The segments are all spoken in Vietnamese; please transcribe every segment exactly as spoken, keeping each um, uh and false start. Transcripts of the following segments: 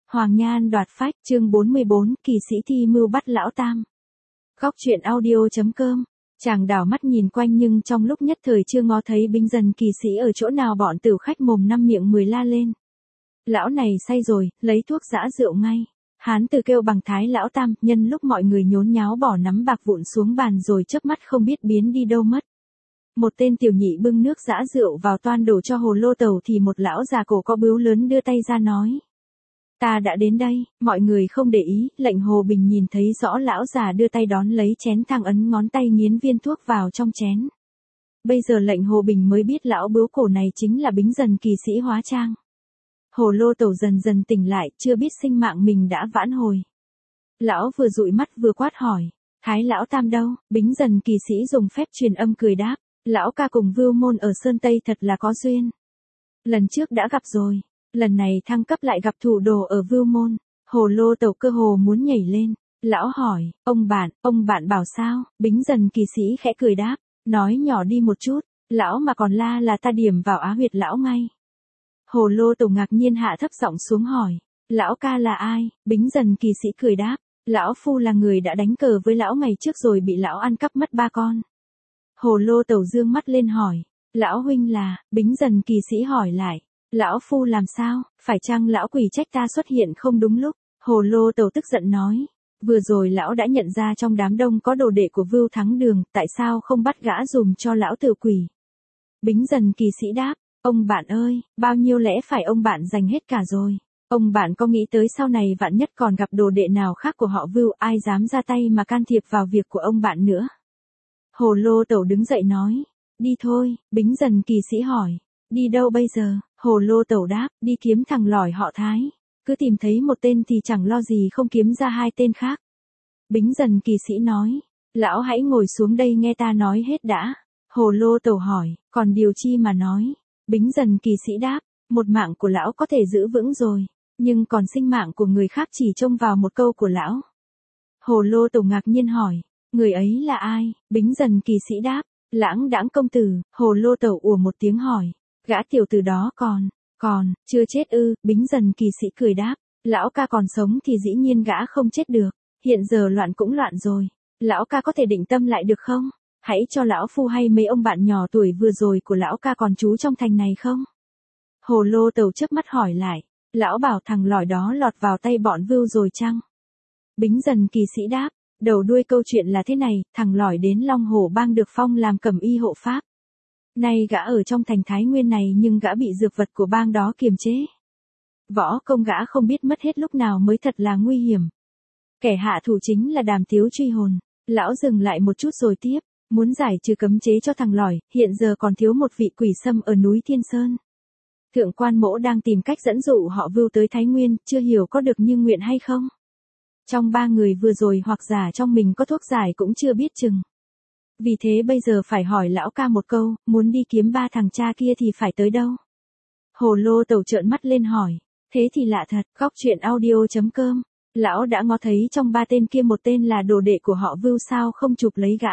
Hoàng Nhan đoạt phách, chương bốn mươi bốn, kỳ sĩ thi mưu bắt lão tam. Góc truyện audio chấm com. Chàng đảo mắt nhìn quanh nhưng trong lúc nhất thời chưa ngó thấy Bính Dần kỳ sĩ ở chỗ nào, bọn tử khách mồm năm miệng mười la lên. Lão này say rồi, lấy thuốc giã rượu ngay. Hán tử kêu bằng thái lão tam, nhân lúc mọi người nhốn nháo bỏ nắm bạc vụn xuống bàn rồi chớp mắt không biết biến đi đâu mất. Một tên tiểu nhị bưng nước giã rượu vào toan đổ cho hồ lô tẩu thì một lão già cổ có bướu lớn đưa tay ra nói. Ta đã đến đây, mọi người không để ý, lệnh Hồ Bình nhìn thấy rõ lão già đưa tay đón lấy chén thang ấn ngón tay nghiến viên thuốc vào trong chén. Bây giờ lệnh Hồ Bình mới biết lão bướu cổ này chính là Bính Dần kỳ sĩ hóa trang. Hồ lô tẩu dần dần tỉnh lại, chưa biết sinh mạng mình đã vãn hồi. Lão vừa dụi mắt vừa quát hỏi, thái lão tam đâu? Bính Dần kỳ sĩ dùng phép truyền âm cười đáp, lão ca cùng Vưu Môn ở Sơn Tây thật là có duyên. Lần trước đã gặp rồi. Lần này thăng cấp lại gặp thủ đồ ở Vưu Môn. Hồ lô tẩu cơ hồ muốn nhảy lên. Lão hỏi, ông bạn, ông bạn bảo sao? Bính Dần kỳ sĩ khẽ cười đáp, nói nhỏ đi một chút. Lão mà còn la là ta điểm vào á huyệt lão ngay. Hồ lô tẩu ngạc nhiên hạ thấp giọng xuống hỏi, lão ca là ai? Bính Dần kỳ sĩ cười đáp, lão phu là người đã đánh cờ với lão ngày trước rồi bị lão ăn cắp mất ba con. Hồ lô tẩu dương mắt lên hỏi, lão huynh là? Bính Dần kỳ sĩ hỏi lại, lão phu làm sao? Phải chăng lão quỷ trách ta xuất hiện không đúng lúc? Hồ lô tẩu tức giận nói, vừa rồi lão đã nhận ra trong đám đông có đồ đệ của Vưu Thắng Đường, tại sao không bắt gã dùm cho lão tử quỷ? Bính Dần kỳ sĩ đáp, ông bạn ơi, bao nhiêu lẽ phải ông bạn dành hết cả rồi. Ông bạn có nghĩ tới sau này vạn nhất còn gặp đồ đệ nào khác của họ Vưu, ai dám ra tay mà can thiệp vào việc của ông bạn nữa? Hồ lô tẩu đứng dậy nói, đi thôi. Bính Dần kỳ sĩ hỏi, đi đâu bây giờ? Hồ lô tẩu đáp, đi kiếm thằng lỏi họ Thái. Cứ tìm thấy một tên thì chẳng lo gì không kiếm ra hai tên khác. Bính Dần kỳ sĩ nói, lão hãy ngồi xuống đây nghe ta nói hết đã. Hồ lô tẩu hỏi, còn điều chi mà nói? Bính Dần kỳ sĩ đáp, một mạng của lão có thể giữ vững rồi, nhưng còn sinh mạng của người khác chỉ trông vào một câu của lão. Hồ lô tẩu ngạc nhiên hỏi, người ấy là ai? Bính Dần kỳ sĩ đáp, Lãng Đãng công tử. Hồ lô tẩu ủa một tiếng hỏi, gã tiểu tử đó còn, còn, chưa chết ư? Bính Dần kỳ sĩ cười đáp, lão ca còn sống thì dĩ nhiên gã không chết được, hiện giờ loạn cũng loạn rồi, lão ca có thể định tâm lại được không? Hãy cho lão phu hay mấy ông bạn nhỏ tuổi vừa rồi của lão ca còn trú trong thành này không? Hồ lô tẩu chớp mắt hỏi lại, lão bảo thằng lỏi đó lọt vào tay bọn Vưu rồi chăng? Bính Dần kỳ sĩ đáp, đầu đuôi câu chuyện là thế này, thằng lỏi đến Long Hổ Bang được phong làm cẩm y hộ pháp. Nay gã ở trong thành Thái Nguyên này nhưng gã bị dược vật của bang đó kiềm chế. Võ công gã không biết mất hết lúc nào mới thật là nguy hiểm. Kẻ hạ thủ chính là Đàm Tiếu truy hồn. Lão dừng lại một chút rồi tiếp, muốn giải trừ cấm chế cho thằng lỏi, hiện giờ còn thiếu một vị quỷ sâm ở núi Thiên Sơn. Thượng quan mỗ đang tìm cách dẫn dụ họ Vưu tới Thái Nguyên, chưa hiểu có được như nguyện hay không? Trong ba người vừa rồi hoặc giả trong mình có thuốc giải cũng chưa biết chừng. Vì thế bây giờ phải hỏi lão ca một câu, muốn đi kiếm ba thằng cha kia thì phải tới đâu? Hồ lô tẩu trợn mắt lên hỏi, thế thì lạ thật. Góc truyện audio chấm com. Lão đã ngó thấy trong ba tên kia một tên là đồ đệ của họ Vưu, sao không chụp lấy gã?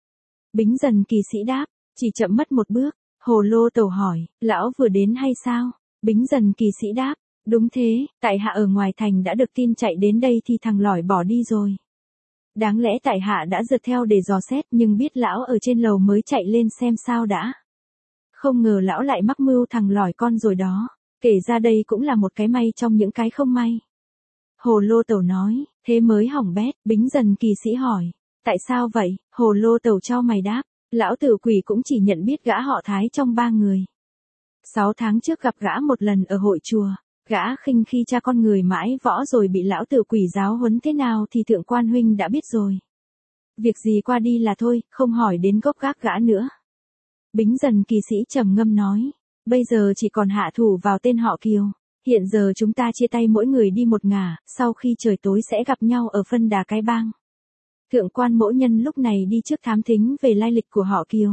Bính Dần kỳ sĩ đáp, chỉ chậm mất một bước. Hồ lô tẩu hỏi, lão vừa đến hay sao? Bính Dần kỳ sĩ đáp, đúng thế, tại hạ ở ngoài thành đã được tin chạy đến đây thì thằng lỏi bỏ đi rồi. Đáng lẽ tại hạ đã rượt theo để dò xét nhưng biết lão ở trên lầu mới chạy lên xem sao đã. Không ngờ lão lại mắc mưu thằng lỏi con rồi đó, kể ra đây cũng là một cái may trong những cái không may. Hồ lô tẩu nói, thế mới hỏng bét. Bính Dần kỳ sĩ hỏi, tại sao vậy? Hồ lô tẩu cho mày đáp, lão tử quỷ cũng chỉ nhận biết gã họ Thái trong ba người. Sáu tháng trước gặp gã một lần ở hội chùa. Gã khinh khi cha con người mãi võ rồi bị lão tử quỷ giáo huấn thế nào thì thượng quan huynh đã biết rồi. Việc gì qua đi là thôi, không hỏi đến gốc gác gã nữa. Bính Dần kỳ sĩ trầm ngâm nói, bây giờ chỉ còn hạ thủ vào tên họ Kiều. Hiện giờ chúng ta chia tay mỗi người đi một ngả, sau khi trời tối sẽ gặp nhau ở phân đà cái bang. Thượng quan mỗ nhân lúc này đi trước thám thính về lai lịch của họ Kiều.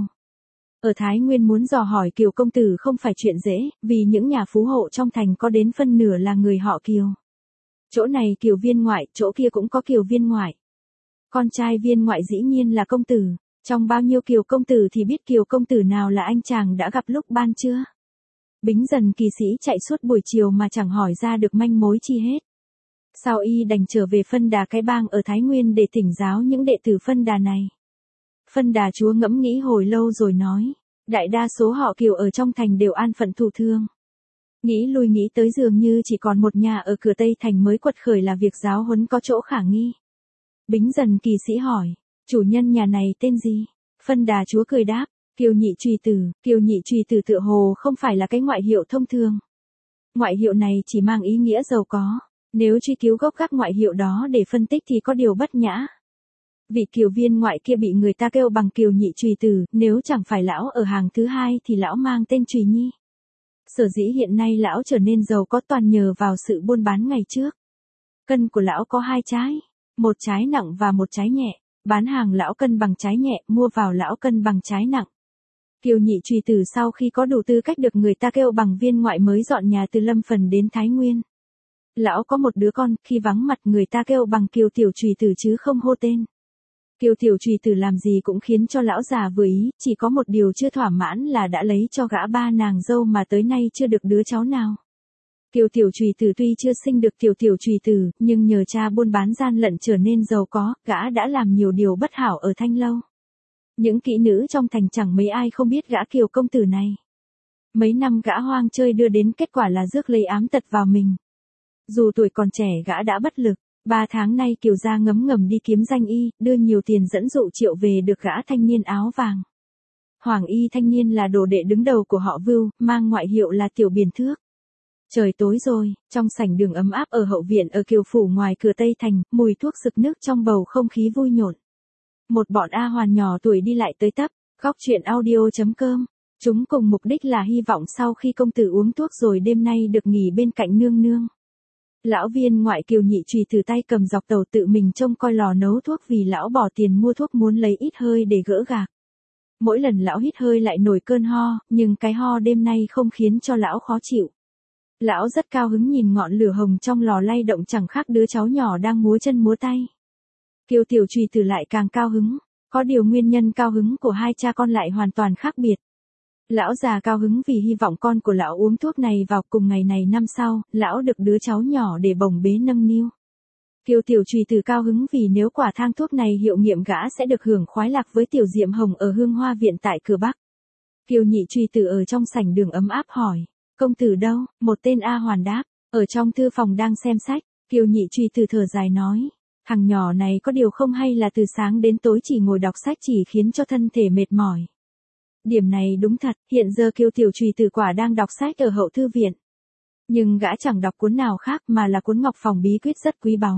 Ở Thái Nguyên muốn dò hỏi Kiều công tử không phải chuyện dễ, vì những nhà phú hộ trong thành có đến phân nửa là người họ Kiều. Chỗ này Kiều viên ngoại, chỗ kia cũng có Kiều viên ngoại. Con trai viên ngoại dĩ nhiên là công tử, trong bao nhiêu Kiều công tử thì biết Kiều công tử nào là anh chàng đã gặp lúc ban trưa. Bính Dần kỳ sĩ chạy suốt buổi chiều mà chẳng hỏi ra được manh mối chi hết. Sau y đành trở về Phân Đà cái bang ở Thái Nguyên để thỉnh giáo những đệ tử Phân Đà này. Phân Đà chúa ngẫm nghĩ hồi lâu rồi nói, đại đa số họ Kiều ở trong thành đều an phận thủ thương. Nghĩ lui nghĩ tới dường như chỉ còn một nhà ở cửa Tây Thành mới quật khởi là việc giáo huấn có chỗ khả nghi. Bính Dần kỳ sĩ hỏi, chủ nhân nhà này tên gì? Phân Đà chúa cười đáp, Kiều Nhị Trùy Tử. Kiều Nhị Trùy Tử tựa hồ không phải là cái ngoại hiệu thông thường. Ngoại hiệu này chỉ mang ý nghĩa giàu có. Nếu truy cứu gốc các ngoại hiệu đó để phân tích thì có điều bất nhã. Vị Kiều viên ngoại kia bị người ta kêu bằng Kiều Nhị Trùy Tử, nếu chẳng phải lão ở hàng thứ hai thì lão mang tên Trùy Nhi. Sở dĩ hiện nay lão trở nên giàu có toàn nhờ vào sự buôn bán ngày trước. Cân của lão có hai trái, một trái nặng và một trái nhẹ. Bán hàng lão cân bằng trái nhẹ, mua vào lão cân bằng trái nặng. Kiều Nhị Trùy Tử sau khi có đủ tư cách được người ta kêu bằng viên ngoại mới dọn nhà từ Lâm Phần đến Thái Nguyên. Lão có một đứa con, khi vắng mặt người ta kêu bằng Kiều Tiểu Trùy Tử chứ không hô tên. Kiều Tiểu Trùy Tử làm gì cũng khiến cho lão già vừa ý, chỉ có một điều chưa thỏa mãn là đã lấy cho gã ba nàng dâu mà tới nay chưa được đứa cháu nào. Kiều Tiểu Trùy Tử tuy chưa sinh được Tiểu Tiểu Trùy Tử, nhưng nhờ cha buôn bán gian lận trở nên giàu có, gã đã làm nhiều điều bất hảo ở Thanh Lâu. Những kỹ nữ trong thành chẳng mấy ai không biết gã Kiều công tử này. Mấy năm gã hoang chơi đưa đến kết quả là rước lấy ám tật vào mình. Dù tuổi còn trẻ gã đã bất lực, ba tháng nay Kiều gia ngấm ngầm đi kiếm danh y, đưa nhiều tiền dẫn dụ triệu về được gã thanh niên áo vàng. Hoàng y thanh niên là đồ đệ đứng đầu của họ Vưu, mang ngoại hiệu là Tiểu Biển Thước. Trời tối rồi, trong sảnh đường ấm áp ở hậu viện ở Kiều phủ ngoài cửa Tây Thành, mùi thuốc sực nức trong bầu không khí vui nhộn. Một bọn A hoàn nhỏ tuổi đi lại tới tấp, góc chuyện audio chấm com. Chúng cùng mục đích là hy vọng sau khi công tử uống thuốc rồi đêm nay được nghỉ bên cạnh nương nương. Lão viên ngoại Kiều Nhị Trùy Tử tay cầm dọc tàu tự mình trông coi lò nấu thuốc vì lão bỏ tiền mua thuốc muốn lấy ít hơi để gỡ gạc. Mỗi lần lão hít hơi lại nổi cơn ho, nhưng cái ho đêm nay không khiến cho lão khó chịu. Lão rất cao hứng nhìn ngọn lửa hồng trong lò lay động chẳng khác đứa cháu nhỏ đang múa chân múa tay. Kiều Tiểu Trùy Tử lại càng cao hứng, có điều nguyên nhân cao hứng của hai cha con lại hoàn toàn khác biệt. Lão già cao hứng vì hy vọng con của lão uống thuốc này vào cùng ngày này năm sau, lão được đứa cháu nhỏ để bồng bế nâng niu. Kiều Tiểu Trùy Tử cao hứng vì nếu quả thang thuốc này hiệu nghiệm gã sẽ được hưởng khoái lạc với Tiểu Diệm Hồng ở Hương Hoa viện tại cửa Bắc. Kiều Nhị Trùy Tử ở trong sảnh đường ấm áp hỏi, công tử đâu? Một tên A hoàn đáp, ở trong thư phòng đang xem sách. Kiều Nhị Trùy Tử thở dài nói, thằng nhỏ này có điều không hay là từ sáng đến tối chỉ ngồi đọc sách chỉ khiến cho thân thể mệt mỏi. Điểm này đúng thật, hiện giờ Kiều Tiểu Trùy Tử quả đang đọc sách ở hậu thư viện. Nhưng gã chẳng đọc cuốn nào khác mà là cuốn Ngọc Phòng Bí Quyết rất quý báu.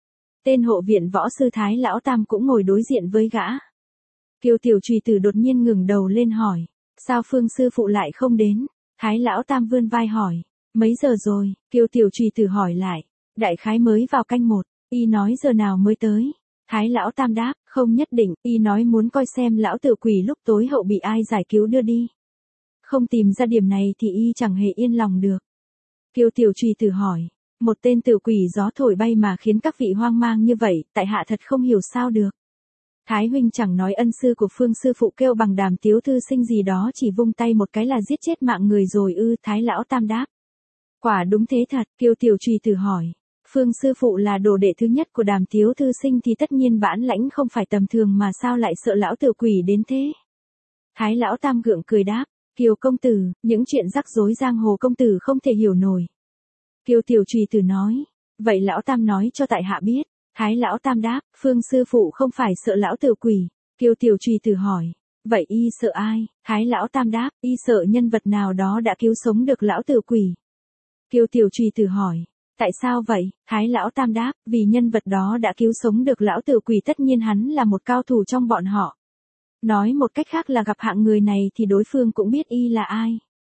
Tên hộ viện võ sư Thái Lão Tam cũng ngồi đối diện với gã. Kiều Tiểu Trùy Tử đột nhiên ngừng đầu lên hỏi, sao Phương sư phụ lại không đến? Thái Lão Tam vươn vai hỏi, mấy giờ rồi? Kiều Tiểu Trùy Tử hỏi lại, đại khái mới vào canh một, y nói giờ nào mới tới? Thái Lão Tam đáp, không nhất định, y nói muốn coi xem lão tử quỷ lúc tối hậu bị ai giải cứu đưa đi. Không tìm ra điểm này thì y chẳng hề yên lòng được. Kiều Tiểu Trùy Tử hỏi, một tên tử quỷ gió thổi bay mà khiến các vị hoang mang như vậy, tại hạ thật không hiểu sao được. Thái huynh chẳng nói ân sư của Phương sư phụ kêu bằng Đàm Tiếu thư sinh gì đó chỉ vung tay một cái là giết chết mạng người rồi ư? Thái Lão Tam đáp. Quả đúng thế thật. Kiều Tiểu Trùy Tử hỏi, Phương sư phụ là đồ đệ thứ nhất của Đàm Tiếu thư sinh thì tất nhiên bản lãnh không phải tầm thường mà sao lại sợ lão tử quỷ đến thế? Thái Lão Tam gượng cười đáp, Kiều công tử, những chuyện rắc rối giang hồ công tử không thể hiểu nổi. Kiều Tiểu Trùy Tử nói, vậy Lão Tam nói cho tại hạ biết. Thái Lão Tam đáp, Phương sư phụ không phải sợ lão tử quỷ. Kiều Tiểu Trùy Tử hỏi, vậy y sợ ai? Thái Lão Tam đáp, y sợ nhân vật nào đó đã cứu sống được lão tử quỷ. Kiều Tiểu Trùy Tử hỏi, tại sao vậy? Thái Lão Tam đáp, vì nhân vật đó đã cứu sống được lão tử quỷ tất nhiên hắn là một cao thủ trong bọn họ. Nói một cách khác là gặp hạng người này thì đối phương cũng biết y là ai.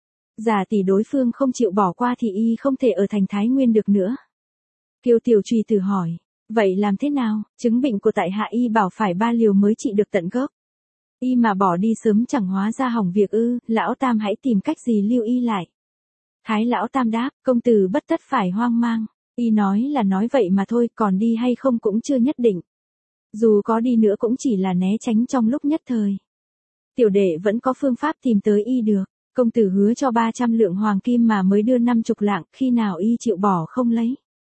Giả tỷ đối phương không chịu bỏ qua thì y không thể ở thành Thái Nguyên được nữa. Kiều Tiểu Trùy Tử hỏi, vậy làm thế nào? Chứng bệnh của tại hạ y bảo phải ba liều mới trị được tận gốc. Y mà bỏ đi sớm chẳng hóa ra hỏng việc ư? Lão Tam hãy tìm cách gì lưu y lại. Thái Lão Tam đáp, công tử bất tất phải hoang mang. Y nói là nói vậy mà thôi, còn đi hay không cũng chưa nhất định. Dù có đi nữa cũng chỉ là né tránh trong lúc nhất thời. Tiểu đệ vẫn có phương pháp tìm tới y được. Công tử hứa cho ba trăm lượng hoàng kim mà mới đưa năm chục lạng, khi nào y chịu bỏ không lấy.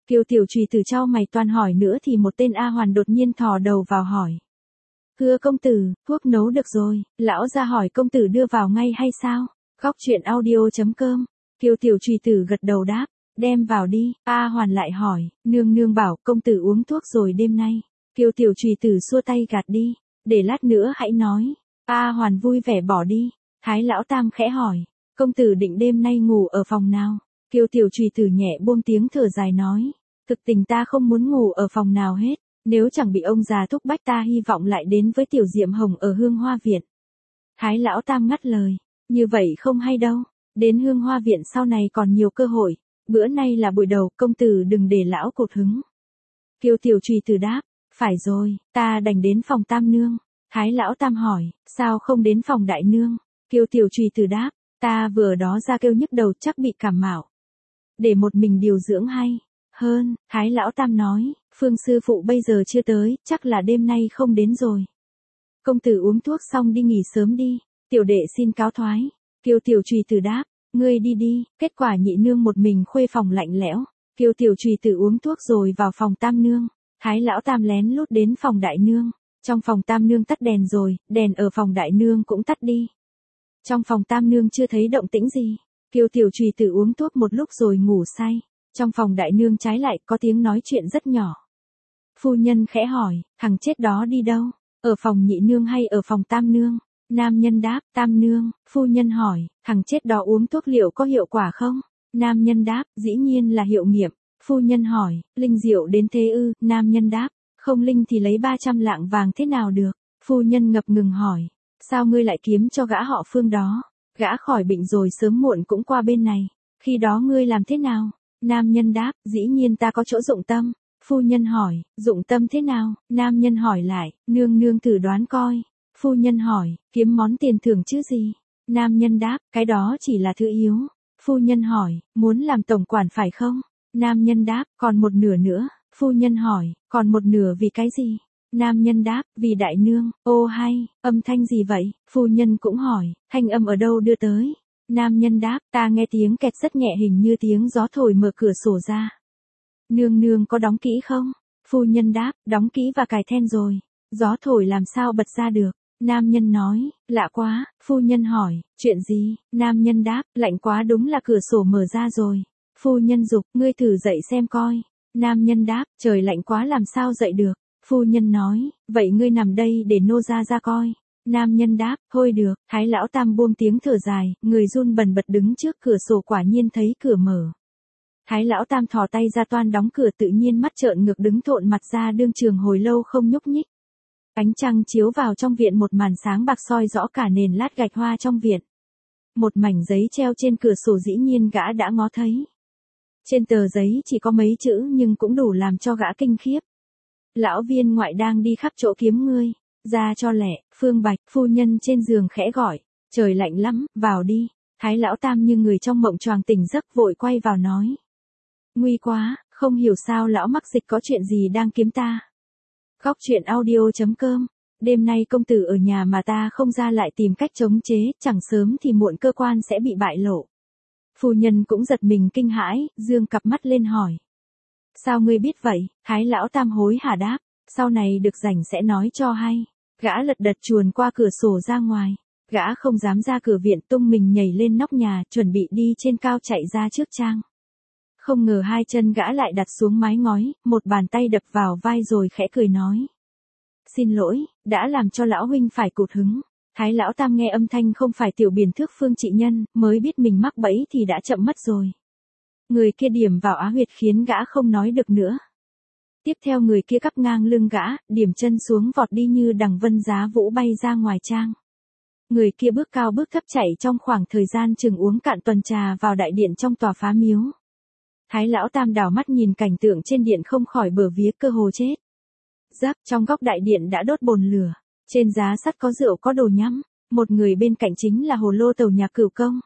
Kiều tiểu trùy tử trao mày toan hỏi nữa thì một tên A Hoàn đột nhiên thò đầu vào hỏi. Thưa công tử, thuốc nấu được rồi, lão ra hỏi công tử đưa vào ngay hay sao? Góc chuyện audio.com. Kiều tiểu trùy tử gật đầu đáp, đem vào đi. A Hoàn lại hỏi, nương nương bảo công tử uống thuốc rồi đêm nay. Kiều tiểu trùy tử xua tay gạt đi, để lát nữa hãy nói. A Hoàn vui vẻ bỏ đi. Thái lão tam khẽ hỏi, công tử định đêm nay ngủ ở phòng nào? Kiều tiểu trùy tử nhẹ buông tiếng thở dài nói, thực tình ta không muốn ngủ ở phòng nào hết, nếu chẳng bị ông già thúc bách ta hy vọng lại đến với tiểu Diệm Hồng ở Hương Hoa Viện. Thái lão tam ngắt lời, như vậy không hay đâu, đến Hương Hoa Viện sau này còn nhiều cơ hội, bữa nay là buổi đầu, công tử đừng để lão cột hứng. Kiều tiểu trùy tử đáp, phải rồi, ta đành đến phòng tam nương. Thái lão tam hỏi, sao không đến phòng đại nương? Kiều tiểu trùy tử đáp, ta vừa đó ra kêu nhức đầu chắc bị cảm mạo. Để một mình điều dưỡng hay hơn. Thái lão tam nói, Phương sư phụ bây giờ chưa tới, chắc là đêm nay không đến rồi. Công tử uống thuốc xong đi nghỉ sớm đi, tiểu đệ xin cáo thoái. Kiều tiểu trùy tử đáp, ngươi đi đi. Kết quả nhị nương một mình khuê phòng lạnh lẽo. Kiều tiểu trùy tử uống thuốc rồi vào phòng tam nương. Thái lão tam lén lút đến phòng đại nương. Trong phòng tam nương tắt đèn rồi, đèn ở phòng đại nương cũng tắt đi. Trong phòng tam nương chưa thấy động tĩnh gì. Kiều tiểu trùy tử uống thuốc một lúc rồi ngủ say. Trong phòng đại nương trái lại có tiếng nói chuyện rất nhỏ. Phu nhân khẽ hỏi, thằng chết đó đi đâu? Ở phòng nhị nương hay ở phòng tam nương? Nam nhân đáp, tam nương. Phu nhân hỏi, thằng chết đó uống thuốc liệu có hiệu quả không? Nam nhân đáp, dĩ nhiên là hiệu nghiệm. Phu nhân hỏi, linh diệu đến thế ư? Nam nhân đáp, không linh thì lấy ba trăm lạng vàng thế nào được? Phu nhân ngập ngừng hỏi, sao ngươi lại kiếm cho gã họ Phương đó? Gã khỏi bệnh rồi sớm muộn cũng qua bên này. Khi đó ngươi làm thế nào? Nam nhân đáp, dĩ nhiên ta có chỗ dụng tâm. Phu nhân hỏi, dụng tâm thế nào? Nam nhân hỏi lại, nương nương thử đoán coi. Phu nhân hỏi, kiếm món tiền thưởng chứ gì? Nam nhân đáp, cái đó chỉ là thứ yếu. Phu nhân hỏi, muốn làm tổng quản phải không? Nam nhân đáp, còn một nửa nữa. Phu nhân hỏi, còn một nửa vì cái gì? Nam nhân đáp, vì đại nương. Ô hay, âm thanh gì vậy? Phu nhân cũng hỏi, thanh âm ở đâu đưa tới? Nam nhân đáp, ta nghe tiếng kẹt rất nhẹ hình như tiếng gió thổi mở cửa sổ ra. Nương nương có đóng kỹ không? Phu nhân đáp, đóng kỹ và cài then rồi. Gió thổi làm sao bật ra được? Nam nhân nói, lạ quá. Phu nhân hỏi, chuyện gì? Nam nhân đáp, lạnh quá đúng là cửa sổ mở ra rồi. Phu nhân dục, ngươi thử dậy xem coi. Nam nhân đáp, trời lạnh quá làm sao dậy được? Phu nhân nói, vậy ngươi nằm đây để nô ra ra coi. Nam nhân đáp, thôi được. Thái lão tam buông tiếng thở dài, người run bần bật đứng trước cửa sổ quả nhiên thấy cửa mở. Thái lão tam thò tay ra toan đóng cửa tự nhiên mắt trợn ngược đứng thộn mặt ra đương trường hồi lâu không nhúc nhích. Ánh trăng chiếu vào trong viện một màn sáng bạc soi rõ cả nền lát gạch hoa trong viện. Một mảnh giấy treo trên cửa sổ dĩ nhiên gã đã ngó thấy. Trên tờ giấy chỉ có mấy chữ nhưng cũng đủ làm cho gã kinh khiếp. Lão viên ngoại đang đi khắp chỗ kiếm ngươi. Ra cho lẹ. Phương Bạch, phu nhân trên giường khẽ gọi. Trời lạnh lắm, vào đi. Thái lão tam như người trong mộng choàng tỉnh giấc vội quay vào nói. Nguy quá, không hiểu sao lão mắc dịch có chuyện gì đang kiếm ta. Góc chuyện audio.com. Đêm nay công tử ở nhà mà ta không ra lại tìm cách chống chế, chẳng sớm thì muộn cơ quan sẽ bị bại lộ. Phu nhân cũng giật mình kinh hãi, dương cặp mắt lên hỏi. Sao ngươi biết vậy? Thái lão tam hối hả đáp, sau này được rảnh sẽ nói cho hay. Gã lật đật chuồn qua cửa sổ ra ngoài. Gã không dám ra cửa viện tung mình nhảy lên nóc nhà, chuẩn bị đi trên cao chạy ra trước trang. Không ngờ hai chân gã lại đặt xuống mái ngói, một bàn tay đập vào vai rồi khẽ cười nói. Xin lỗi, đã làm cho lão huynh phải cụt hứng. Thái lão tam nghe âm thanh không phải tiểu Biền Thước Phương trị nhân, mới biết mình mắc bẫy thì đã chậm mất rồi. Người kia điểm vào á huyệt khiến gã không nói được nữa. Tiếp theo người kia cắp ngang lưng gã, điểm chân xuống vọt đi như đằng vân giá vũ bay ra ngoài trang. Người kia bước cao bước thấp chạy trong khoảng thời gian chừng uống cạn tuần trà vào đại điện trong tòa phá miếu. Thái lão tam đảo mắt nhìn cảnh tượng trên điện không khỏi bờ vía cơ hồ chết. Giáp trong góc đại điện đã đốt bồn lửa. Trên giá sắt có rượu có đồ nhắm. Một người bên cạnh chính là Hồ Lô Tầu nhà Cửu Công.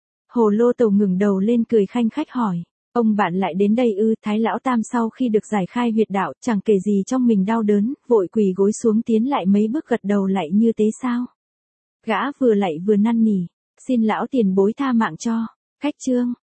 Hồ Lô Tầu ngừng đầu lên cười khanh khách hỏi. Ông bạn lại đến đây ư? Thái lão tam sau khi được giải khai huyệt đạo chẳng kể gì trong mình đau đớn, vội quỳ gối xuống tiến lại mấy bước gật đầu lại như thế sao. Gã vừa lạy vừa năn nỉ. Xin lão tiền bối tha mạng cho. Khách trương.